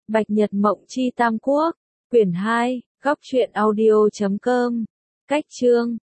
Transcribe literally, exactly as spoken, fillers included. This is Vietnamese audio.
Bạch Nhật Mộng Chi Tam Quốc, quyển hai, góc truyện audio chấm com, cách chương